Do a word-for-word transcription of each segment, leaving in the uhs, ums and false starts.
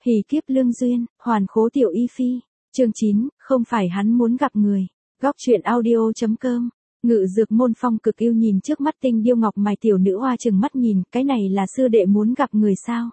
Hỉ kiếp lương duyên, hoàn khố tiểu y phi. Chương chín, không phải hắn muốn gặp người. Góc truyện audio.com. Ngự dược môn Phong Cực Yêu nhìn trước mắt tinh điêu ngọc mài tiểu nữ hoa chừng mắt nhìn, cái này là sư đệ muốn gặp người sao?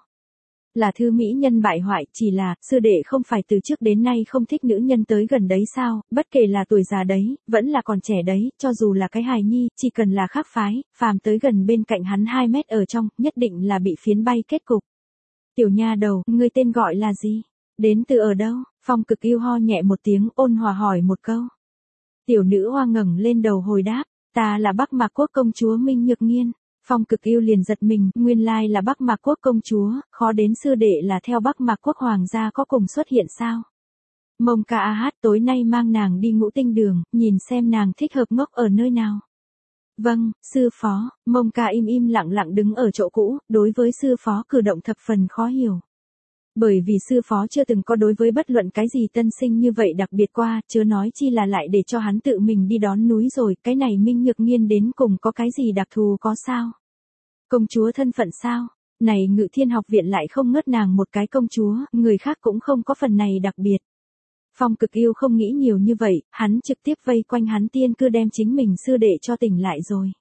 Là thư mỹ nhân bại hoại, chỉ là, sư đệ không phải từ trước đến nay không thích nữ nhân tới gần đấy sao, bất kể là tuổi già đấy, vẫn là còn trẻ đấy, cho dù là cái hài nhi, chỉ cần là khác phái, phàm tới gần bên cạnh hắn hai mét ở trong, nhất định là bị phiến bay kết cục. Tiểu nha đầu, ngươi tên gọi là gì? Đến từ ở đâu? Phong Cực Yêu ho nhẹ một tiếng, ôn hòa hỏi một câu. Tiểu nữ hoa ngẩng lên đầu hồi đáp, ta là Bắc Mạc Quốc công chúa Minh Nhược Nghiên. Phong Cực Yêu liền giật mình, nguyên lai là Bắc Mạc Quốc công chúa, khó đến sư đệ là theo Bắc Mạc Quốc hoàng gia có cùng xuất hiện sao? Mông ca a hát tối nay mang nàng đi ngũ tinh đường, nhìn xem nàng thích hợp ngốc ở nơi nào. Vâng, sư phó. Mông ca im im lặng lặng đứng ở chỗ cũ, đối với sư phó cử động thập phần khó hiểu. Bởi vì sư phó chưa từng có đối với bất luận cái gì tân sinh như vậy đặc biệt qua, chớ nói chi là lại để cho hắn tự mình đi đón núi rồi, cái này Minh Nhược Nghiên đến cùng có cái gì đặc thù có sao? Công chúa thân phận sao? Này Ngự Thiên học viện lại không ngớt nàng một cái công chúa, người khác cũng không có phần này đặc biệt. Phong Cực Yêu không nghĩ nhiều như vậy, hắn trực tiếp vây quanh hắn tiên cư đem chính mình sư đệ cho tỉnh lại rồi.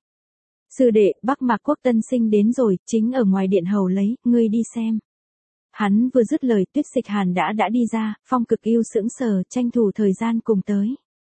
Sư đệ, Bắc Mạc Quốc tân sinh đến rồi, chính ở ngoài điện hầu lấy, ngươi đi xem. Hắn vừa dứt lời, Tuyết Dịch Hàn đã đã đi ra, Phong Cực Yêu sững sờ, tranh thủ thời gian cùng tới.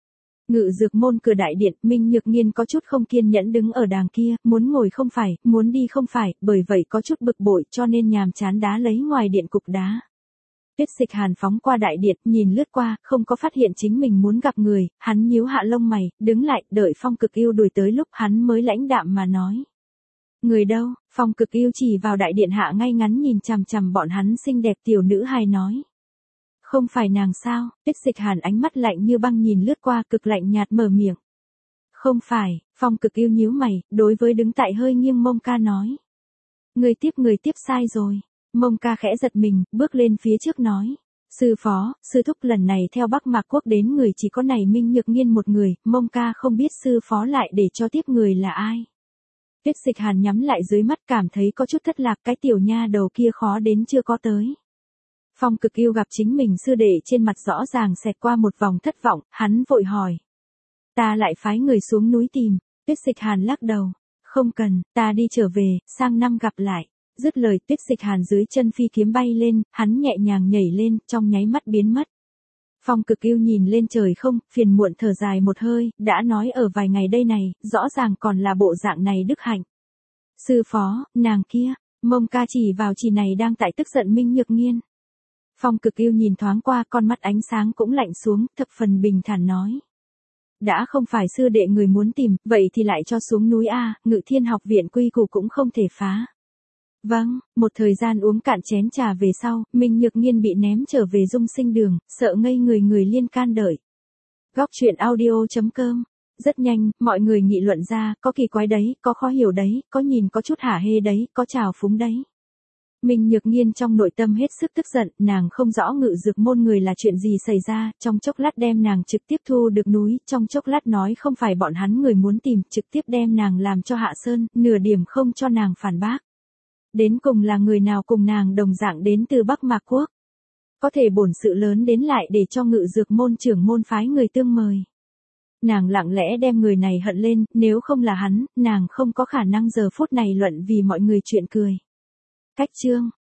Ngự dược môn cửa đại điện, Minh Nhược Nghiên có chút không kiên nhẫn đứng ở đàng kia, muốn ngồi không phải, muốn đi không phải, bởi vậy có chút bực bội cho nên nhàm chán đá lấy ngoài điện cục đá. Tuyết Dịch Hàn phóng qua đại điện, nhìn lướt qua, không có phát hiện chính mình muốn gặp người, hắn nhíu hạ lông mày, đứng lại, đợi Phong Cực Yêu đuổi tới lúc hắn mới lãnh đạm mà nói. Người đâu? Phong Cực Yêu chỉ vào đại điện hạ ngay ngắn nhìn chằm chằm bọn hắn xinh đẹp tiểu nữ hài nói. Không phải nàng sao? Tuyết Dịch Hàn ánh mắt lạnh như băng nhìn lướt qua, cực lạnh nhạt mở miệng. Không phải. Phong Cực Yêu nhíu mày, đối với đứng tại hơi nghiêng Mông ca nói. Người tiếp người tiếp sai rồi. Mông ca khẽ giật mình, bước lên phía trước nói. Sư phó, sư thúc lần này theo Bắc Mạc Quốc đến người chỉ có này Minh Nhược Nghiên một người, Mông ca không biết sư phó lại để cho tiếp người là ai. Tuyết Dịch Hàn nhắm lại dưới mắt cảm thấy có chút thất lạc, cái tiểu nha đầu kia khó đến chưa có tới. Phong Cực Yêu gặp chính mình sư đệ trên mặt rõ ràng xẹt qua một vòng thất vọng, hắn vội hỏi. Ta lại phái người xuống núi tìm. Tuyết Dịch Hàn lắc đầu. Không cần, ta đi trở về, sang năm gặp lại. Dứt lời, Tuyết Dịch Hàn dưới chân phi kiếm bay lên, hắn nhẹ nhàng nhảy lên, trong nháy mắt biến mất. Phong Cực Yêu nhìn lên trời không, phiền muộn thở dài một hơi, đã nói ở vài ngày đây này, rõ ràng còn là bộ dạng này đức hạnh. Sư phó, nàng kia, Mông ca chỉ vào chỉ này đang tại tức giận Minh Nhược Nghiên. Phong Cực Yêu nhìn thoáng qua, con mắt ánh sáng cũng lạnh xuống, thập phần bình thản nói. Đã không phải sư đệ người muốn tìm, vậy thì lại cho xuống núi a, Ngự Thiên học viện quy củ cũng không thể phá. Vâng, một thời gian uống cạn chén trà về sau, Minh Nhược Nghiên bị ném trở về dung sinh đường, sợ ngây người người liên can đợi. Góc truyện audio.com. Rất nhanh, mọi người nghị luận ra, có kỳ quái đấy, có khó hiểu đấy, có nhìn có chút hả hê đấy, có trào phúng đấy. Minh Nhược Nghiên trong nội tâm hết sức tức giận, nàng không rõ ngự dược môn người là chuyện gì xảy ra, trong chốc lát đem nàng trực tiếp thu được núi, trong chốc lát nói không phải bọn hắn người muốn tìm, trực tiếp đem nàng làm cho hạ sơn, nửa điểm không cho nàng phản bác. Đến cùng là người nào cùng nàng đồng dạng đến từ Bắc Mạc Quốc. Có thể bổn sự lớn đến lại để cho ngự dược môn trưởng môn phái người tương mời. Nàng lặng lẽ đem người này hận lên, nếu không là hắn, nàng không có khả năng giờ phút này luận vì mọi người chuyện cười. Cách chương.